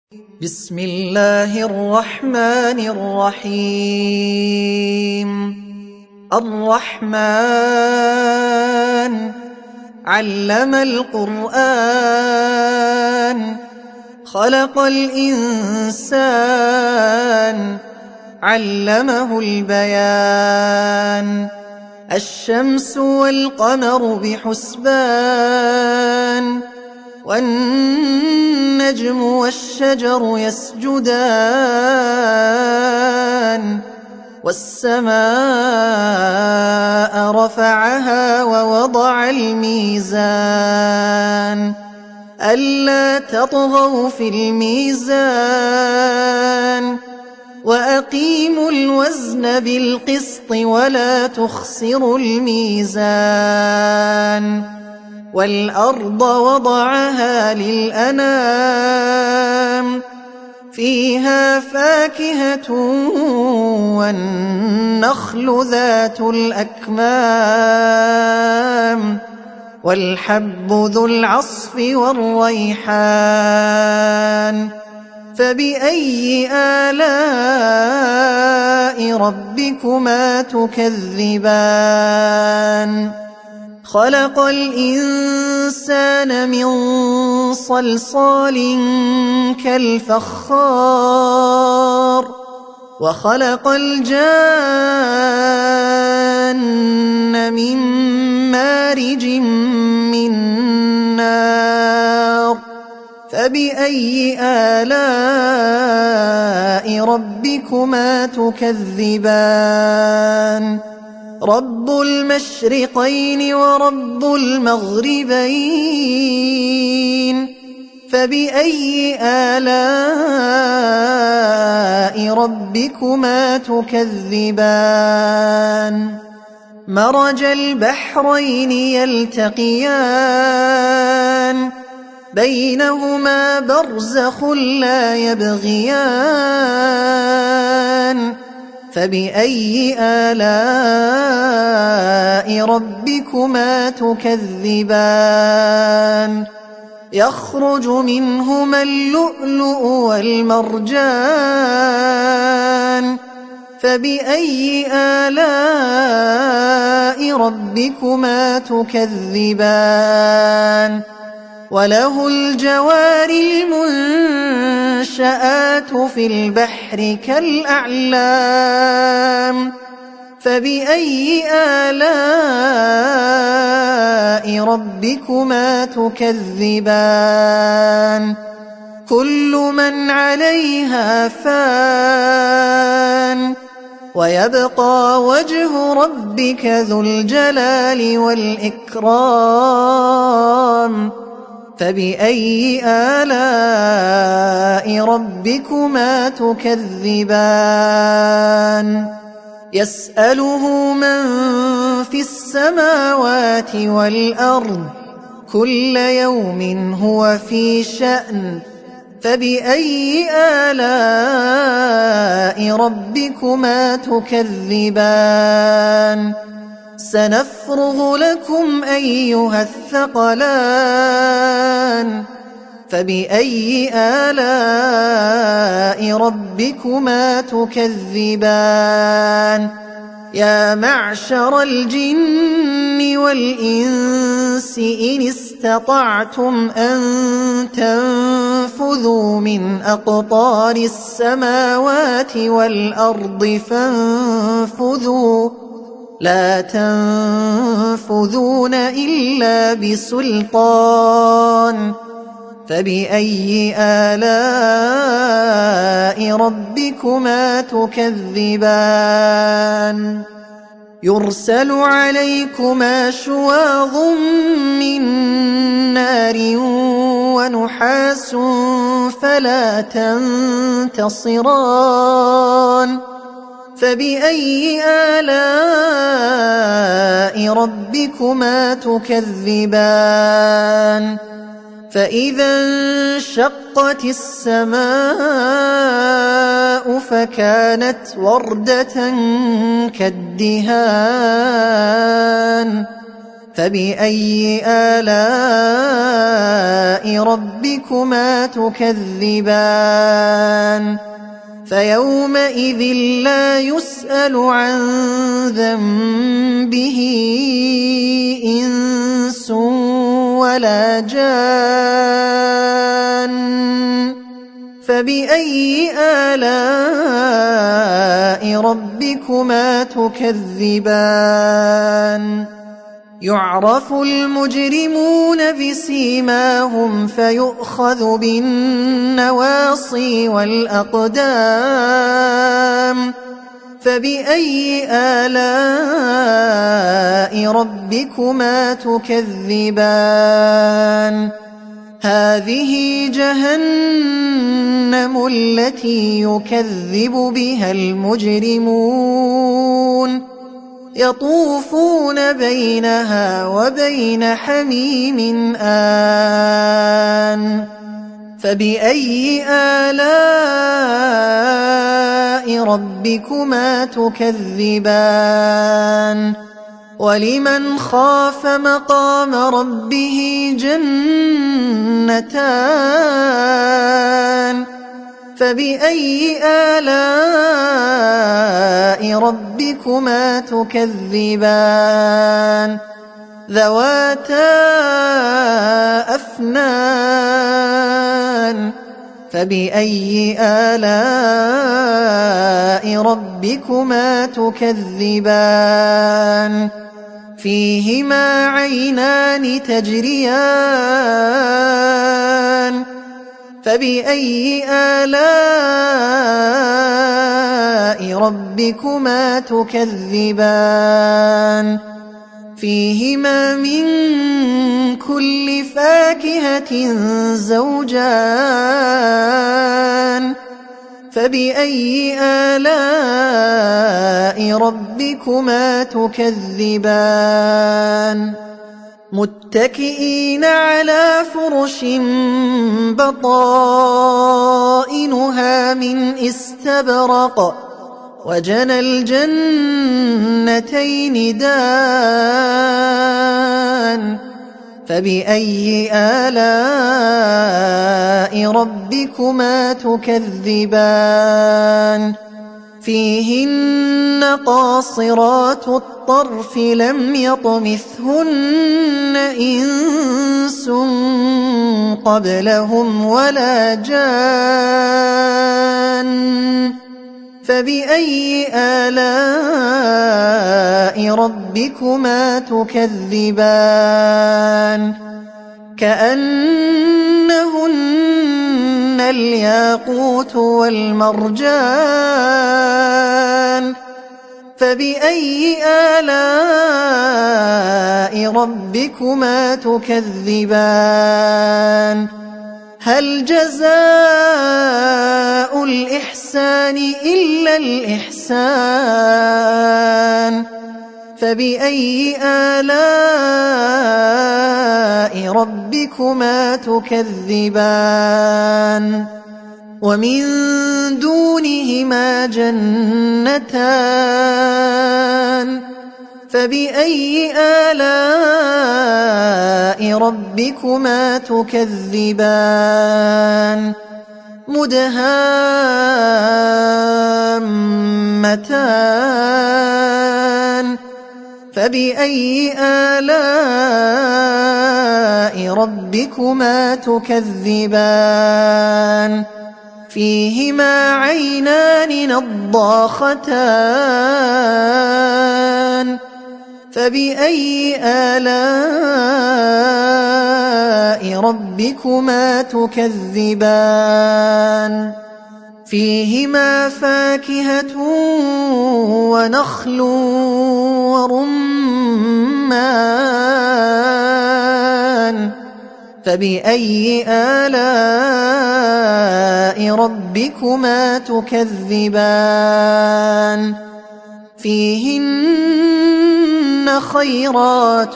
بسم الله الرحمن الرحيم. الرحمن علم القرآن، خلق الإنسان، علمه البيان. الشمس والقمر بحسبان، والنجم والشجر يسجدان. والسماء رفعها ووضع الميزان، ألا تطغوا في الميزان، وأقيموا الوزن بالقسط ولا تخسروا الميزان. والأرض وضعها للأنام، فيها فاكهة والنخل ذات الأكمام، والحب ذو العصف والريحان. فبأي آلاء ربكما تكذبان؟ خلق الإنسان من صلصال كالفخار، وخلق الجان من مارج من نار. فبأي آلاء ربكما تكذبان؟ رب المشرقين ورب المغربين، فبأي آلاء ربكما تكذبان؟ مرج البحرين يلتقيان، بينهما برزخ لا يبغيان. فبأي آلاء ربكما تكذبان؟ يخرج منهما اللؤلؤ والمرجان. فبأي آلاء ربكما تكذبان؟ وله الجوار المنشآت في البحر كالأعلام. فبأي آلاء ربكما تكذبان؟ كل من عليها فان، ويبقى وجه ربك ذو الجلال والإكرام. فبأي آلاء ربكما تكذبان؟ يسأله من في السماوات والأرض، كل يوم هو في شأن. فبأي آلاء ربكما تكذبان؟ سنفرغ لكم أيها الثقلان. فبأي آلاء ربكما تكذبان؟ يا معشر الجن والإنس إن استطعتم أن تنفذوا من أقطار السماوات والأرض فانفذوا، لا تنفذون إلا بسلطان. فبأي آلاء ربكما تكذبان؟ يرسل عليكما شواظ من نار ونحاس فلا تنتصران. فبأي آلاء ربكما تكذبان؟ فإذا انشقت السماء فكانت وردة كالدهان. فبأي آلاء ربكما تكذبان فيومئذ لا يسأل عن ذنبه إنس ولا جان فبأي آلاء ربكما تكذبان يعرف المجرمون بسيماهم فيؤخذ بالنواصي والأقدام فبأي آلاء ربكما تكذبان هذه جهنم التي يكذب بها المجرمون يطوفون بينها وبين حميم آن فبأي آلاء ربكما تكذبان ولمن خاف مقام ربه جنتان فبأي آلاء ربكما تكذبان ذواتا أفنان فبأي آلاء ربكما تكذبان فيهما عينان تجريان فبأي آلاء ربكما تكذبان فيهما من كل فاكهة زوجان فبأي آلاء ربكما تكذبان متكئين على فرش بطائنها من استبرق وجنى الجنتين دان فبأي آلاء ربكما تكذبان فيهن قاصرات الطرف لم يطمثهن إنس قبلهم ولا جان فبأي آلاء ربكما تكذبان كأنهن الياقوت والمرجان فبأي آلاء ربكما تكذبان هل جزاء الإحسان إلا الإحسان فبأي آلاء ربكما تكذبان ومن دونهما جنتان فبأي آلاء ربكما تكذبان مدهامتان فبأي آلاء ربكما تكذبان فيهما عينان نضاختان فبأي آلاء ربكما تكذبان فيهما فاكهة ونخل ورمان فبأي آلاء ربكما تكذبان فيهن خيرات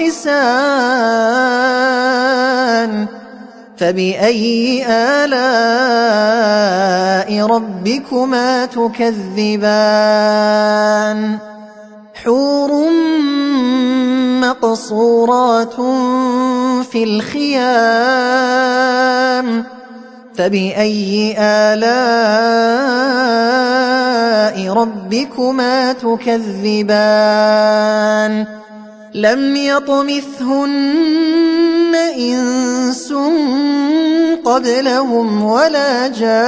حسان فبأي آلاء ربكما تكذبان حور مقصورات في الخيام فبأي آلاء ربكما تكذبان لم يطمثهن إنس قبلهم ولا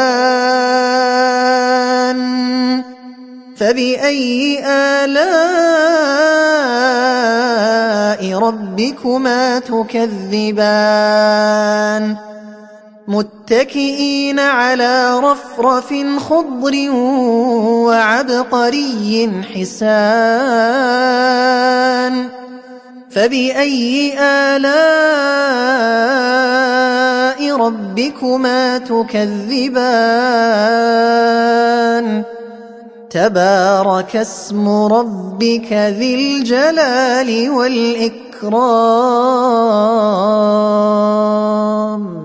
جان فبأي آلاء ربكما تكذبان متكئين على رفرف خضر وعبقري حسان فبأي آلاء ربكما تكذبان تبارك اسم ربك ذي الجلال والإكرام